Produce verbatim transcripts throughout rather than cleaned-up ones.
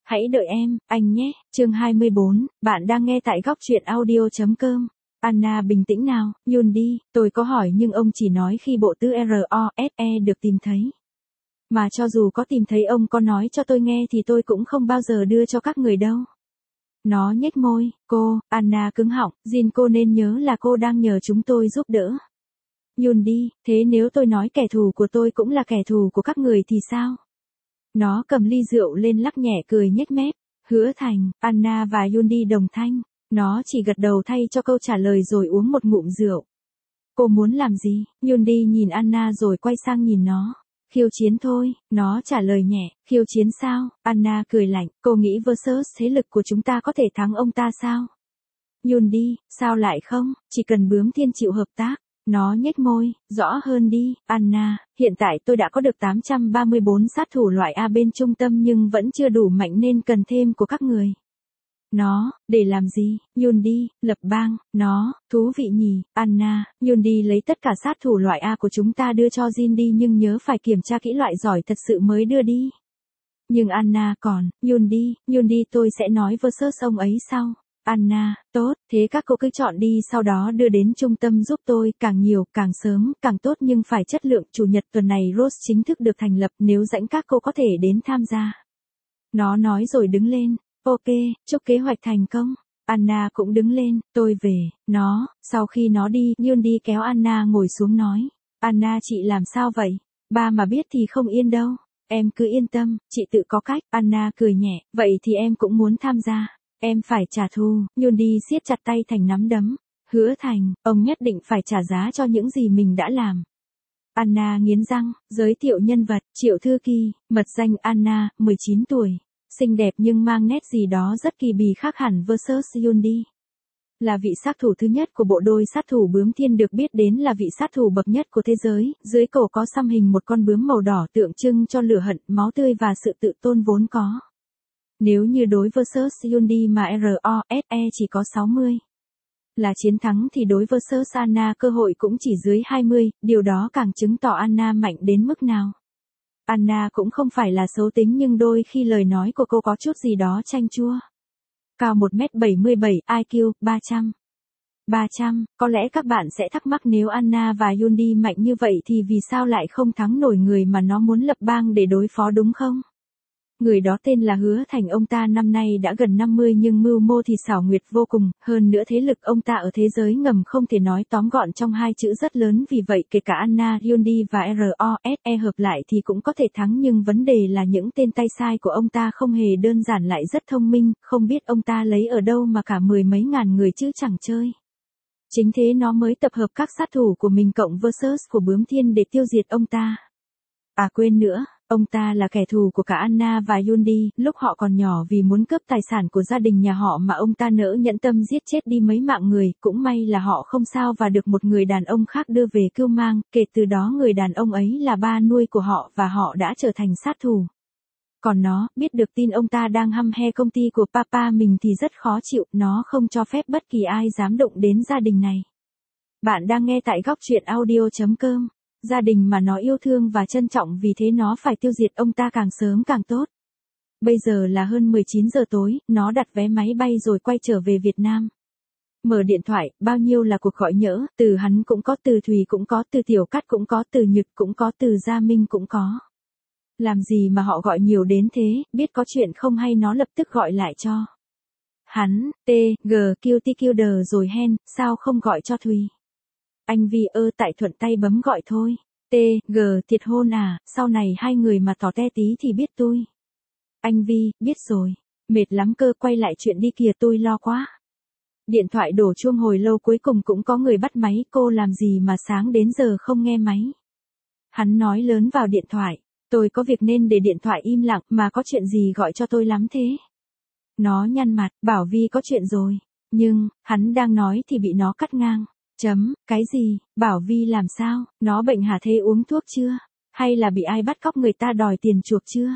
Hãy đợi em, anh nhé. Chương hai mươi bốn, bạn đang nghe tại góc truyện audio chấm com. Anna bình tĩnh nào, Yoon đi, tôi có hỏi nhưng ông chỉ nói khi bộ tứ rờ o ét e được tìm thấy. Mà cho dù có tìm thấy ông có nói cho tôi nghe thì tôi cũng không bao giờ đưa cho các người đâu. Nó nhếch môi, cô, Anna cứng họng, Jin cô nên nhớ là cô đang nhờ chúng tôi giúp đỡ. Yoon đi, thế nếu tôi nói kẻ thù của tôi cũng là kẻ thù của các người thì sao? Nó cầm ly rượu lên lắc nhẹ cười nhếch mép. Hứa Thành, Anna và Yoon đi đồng thanh. Nó chỉ gật đầu thay cho câu trả lời rồi uống một ngụm rượu. Cô muốn làm gì? Yoon đi nhìn Anna rồi quay sang nhìn nó. Khiêu chiến thôi, nó trả lời nhẹ. Khiêu chiến sao? Anna cười lạnh. Cô nghĩ versus thế lực của chúng ta có thể thắng ông ta sao? Yoon đi, sao lại không? Chỉ cần Bướm Thiên chịu hợp tác. Nó nhếch môi, rõ hơn đi, Anna, hiện tại tôi đã có được tám trăm ba mươi bốn sát thủ loại A bên trung tâm nhưng vẫn chưa đủ mạnh nên cần thêm của các người. Nó, để làm gì? Yoon đi, lập bang, nó, thú vị nhỉ, Anna, Yoon đi lấy tất cả sát thủ loại A của chúng ta đưa cho Jin đi nhưng nhớ phải kiểm tra kỹ loại giỏi thật sự mới đưa đi. Nhưng Anna còn, Yoon đi, Yoon đi tôi sẽ nói versus ông ấy sau. Anna, tốt, thế các cô cứ chọn đi sau đó đưa đến trung tâm giúp tôi, càng nhiều, càng sớm, càng tốt nhưng phải chất lượng. Chủ nhật tuần này Rose chính thức được thành lập, nếu rảnh các cô có thể đến tham gia. Nó nói rồi đứng lên, ok, chúc kế hoạch thành công. Anna cũng đứng lên, tôi về, nó, sau khi nó đi, Yoon đi kéo Anna ngồi xuống nói. Anna chị làm sao vậy? Ba mà biết thì không yên đâu. Em cứ yên tâm, chị tự có cách. Anna cười nhẹ, vậy thì em cũng muốn tham gia. Em phải trả thù, Yoon đi siết chặt tay thành nắm đấm. Hứa Thành, ông nhất định phải trả giá cho những gì mình đã làm. Anna nghiến răng, giới thiệu nhân vật, Triệu Thư Kỳ, mật danh Anna, mười chín tuổi. Xinh đẹp nhưng mang nét gì đó rất kỳ bì khác hẳn versus Yoon đi. Là vị sát thủ thứ nhất của bộ đôi sát thủ Bướm Thiên được biết đến là vị sát thủ bậc nhất của thế giới, dưới cổ có xăm hình một con bướm màu đỏ tượng trưng cho lửa hận, máu tươi và sự tự tôn vốn có. Nếu như đối versus Yoon đi mà rờ o ét e chỉ có sáu mươi là chiến thắng thì đối versus Anna cơ hội cũng chỉ dưới hai mươi, điều đó càng chứng tỏ Anna mạnh đến mức nào. Anna cũng không phải là xấu tính nhưng đôi khi lời nói của cô có chút gì đó chanh chua. Cao một mét bảy mươi bảy, i kiu, ba trăm. ba trăm, có lẽ các bạn sẽ thắc mắc nếu Anna và Yoon đi mạnh như vậy thì vì sao lại không thắng nổi người mà nó muốn lập bang để đối phó đúng không? Người đó tên là Hứa Thành, ông ta năm nay đã gần năm mươi nhưng mưu mô thì xảo nguyệt vô cùng, hơn nữa thế lực ông ta ở thế giới ngầm không thể nói tóm gọn trong hai chữ rất lớn, vì vậy kể cả Anna, Yoon đi và rờ o ét e hợp lại thì cũng có thể thắng, nhưng vấn đề là những tên tay sai của ông ta không hề đơn giản lại rất thông minh, không biết ông ta lấy ở đâu mà cả mười mấy ngàn người chứ chẳng chơi. Chính thế nó mới tập hợp các sát thủ của mình cộng versus của Bướm Thiên để tiêu diệt ông ta. À quên nữa. Ông ta là kẻ thù của cả Anna và Yoon đi, lúc họ còn nhỏ vì muốn cướp tài sản của gia đình nhà họ mà ông ta nỡ nhẫn tâm giết chết đi mấy mạng người, cũng may là họ không sao và được một người đàn ông khác đưa về cưu mang, kể từ đó người đàn ông ấy là ba nuôi của họ và họ đã trở thành sát thủ. Còn nó, biết được tin ông ta đang hăm he công ty của papa mình thì rất khó chịu, nó không cho phép bất kỳ ai dám động đến gia đình này. Bạn đang nghe tại góc truyện audio chấm com. Gia đình mà nó yêu thương và trân trọng, vì thế nó phải tiêu diệt ông ta càng sớm càng tốt. Bây giờ là hơn mười chín giờ tối, nó đặt vé máy bay rồi quay trở về Việt Nam. Mở điện thoại, bao nhiêu là cuộc gọi nhỡ, từ hắn cũng có, từ Thùy cũng có, từ Tiểu Cát cũng có, từ Nhật cũng có, từ Gia Minh cũng có. Làm gì mà họ gọi nhiều đến thế, biết có chuyện không hay nó lập tức gọi lại cho hắn, T, G, Q, T, Q, D rồi hen, sao không gọi cho Thùy? Anh Vi ơ tại thuận tay bấm gọi thôi. T, G, thiệt hôn à, sau này hai người mà tỏ te tí thì biết tôi. Anh Vi, biết rồi. Mệt lắm cơ, quay lại chuyện đi kìa, tôi lo quá. Điện thoại đổ chuông hồi lâu cuối cùng cũng có người bắt máy, cô làm gì mà sáng đến giờ không nghe máy. Hắn nói lớn vào điện thoại, tôi có việc nên để điện thoại im lặng, mà có chuyện gì gọi cho tôi lắm thế. Nó nhăn mặt, bảo Vi có chuyện rồi. Nhưng, hắn đang nói thì bị nó cắt ngang. Chấm, cái gì, bảo Vi làm sao, nó bệnh hả, thế uống thuốc chưa? Hay là bị ai bắt cóc người ta đòi tiền chuộc chưa?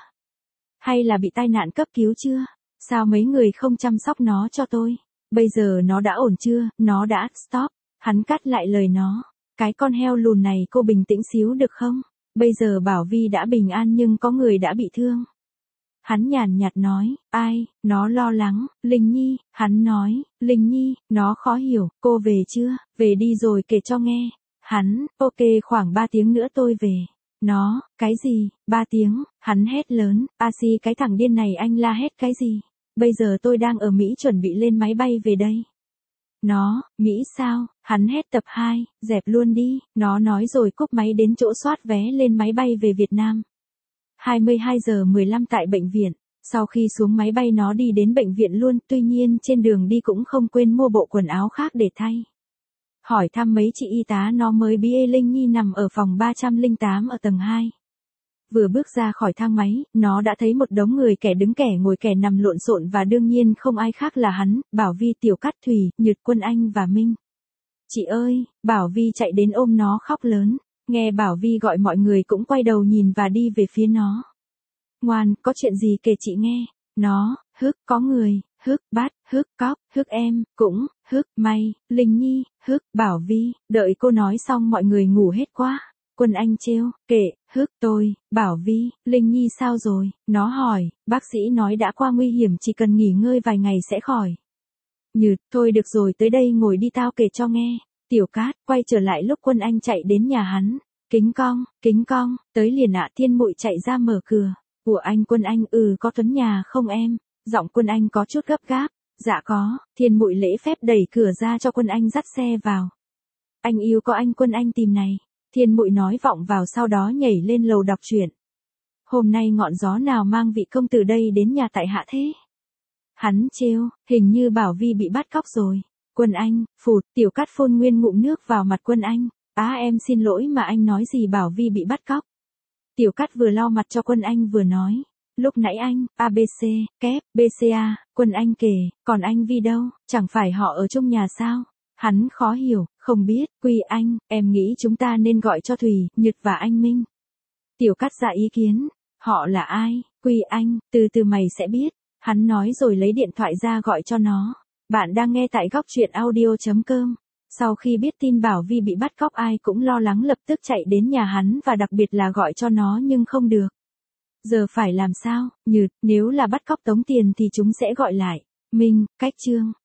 Hay là bị tai nạn cấp cứu chưa? Sao mấy người không chăm sóc nó cho tôi? Bây giờ nó đã ổn chưa? Nó đã, stop. Hắn cắt lại lời nó. Cái con heo lùn này, cô bình tĩnh xíu được không? Bây giờ bảo Vi đã bình an nhưng có người đã bị thương. Hắn nhàn nhạt nói, ai, nó lo lắng, Linh Nhi, hắn nói, Linh Nhi, nó khó hiểu, cô về chưa, về đi rồi kể cho nghe. Hắn, ok khoảng ba tiếng nữa tôi về. Nó, cái gì, ba tiếng, hắn hét lớn, a si cái thằng điên này anh la hét cái gì, bây giờ tôi đang ở Mỹ chuẩn bị lên máy bay về đây. Nó, Mỹ sao, hắn hét tập hai, dẹp luôn đi, nó nói rồi cúp máy đến chỗ soát vé lên máy bay về Việt Nam. hai mươi hai giờ mười lăm tại bệnh viện, sau khi xuống máy bay nó đi đến bệnh viện luôn, tuy nhiên trên đường đi cũng không quên mua bộ quần áo khác để thay. Hỏi thăm mấy chị y tá nó mới biết Linh Nhi nằm ở phòng ba trăm lẻ tám ở tầng hai. Vừa bước ra khỏi thang máy, nó đã thấy một đống người kẻ đứng kẻ ngồi kẻ nằm lộn xộn và đương nhiên không ai khác là hắn, Bảo Vi, Tiểu Cát Thủy, Nhật Quân Anh và Minh. Chị ơi, Bảo Vi chạy đến ôm nó khóc lớn, nghe Bảo Vi gọi mọi người cũng quay đầu nhìn và đi về phía nó. Ngoan, có chuyện gì kể chị nghe. Nó, hức, có người, hức, bát, hức, cóc, hức em, cũng, hức, may, Linh Nhi, hức, Bảo Vi, đợi cô nói xong mọi người ngủ hết quá. Quân Anh trêu, kệ, hức, tôi, Bảo Vi, Linh Nhi sao rồi, nó hỏi, bác sĩ nói đã qua nguy hiểm chỉ cần nghỉ ngơi vài ngày sẽ khỏi. Nhật, thôi được rồi tới đây ngồi đi tao kể cho nghe. Tiểu Cát, quay trở lại lúc Quân Anh chạy đến nhà hắn. Kính cong, kính cong, tới liền ạ. Thiên Muội chạy ra mở cửa. Của anh Quân Anh, ừ có Tuấn nhà không em? Giọng Quân Anh có chút gấp gáp. Dạ có. Thiên Muội lễ phép đẩy cửa ra cho Quân Anh dắt xe vào. Anh yêu có anh Quân Anh tìm này. Thiên Muội nói vọng vào sau đó nhảy lên lầu đọc truyện. Hôm nay ngọn gió nào mang vị công từ đây đến nhà tại hạ thế? Hắn trêu, hình như Bảo Vi bị bắt cóc rồi. Quân Anh, phụt, Tiểu Cát phun nguyên ngụm nước vào mặt Quân Anh. Á em xin lỗi mà anh nói gì Bảo Vi bị bắt cóc. Tiểu Cát vừa lau mặt cho Quân Anh vừa nói. Lúc nãy anh, a bê xê, kép, bê xê a, Quân Anh kể, còn anh Vi đâu, chẳng phải họ ở chung nhà sao? Hắn khó hiểu, không biết, Quy Anh, em nghĩ chúng ta nên gọi cho Thùy, Nhật và anh Minh. Tiểu Cát ra ý kiến, họ là ai, Quy Anh, từ từ mày sẽ biết. Hắn nói rồi lấy điện thoại ra gọi cho nó. Bạn đang nghe tại góc truyện audio chấm com. Sau khi biết tin Bảo Vi bị bắt cóc ai cũng lo lắng lập tức chạy đến nhà hắn và đặc biệt là gọi cho nó nhưng không được. Giờ phải làm sao, Nhật, nếu là bắt cóc tống tiền thì chúng sẽ gọi lại. Minh, cách chương.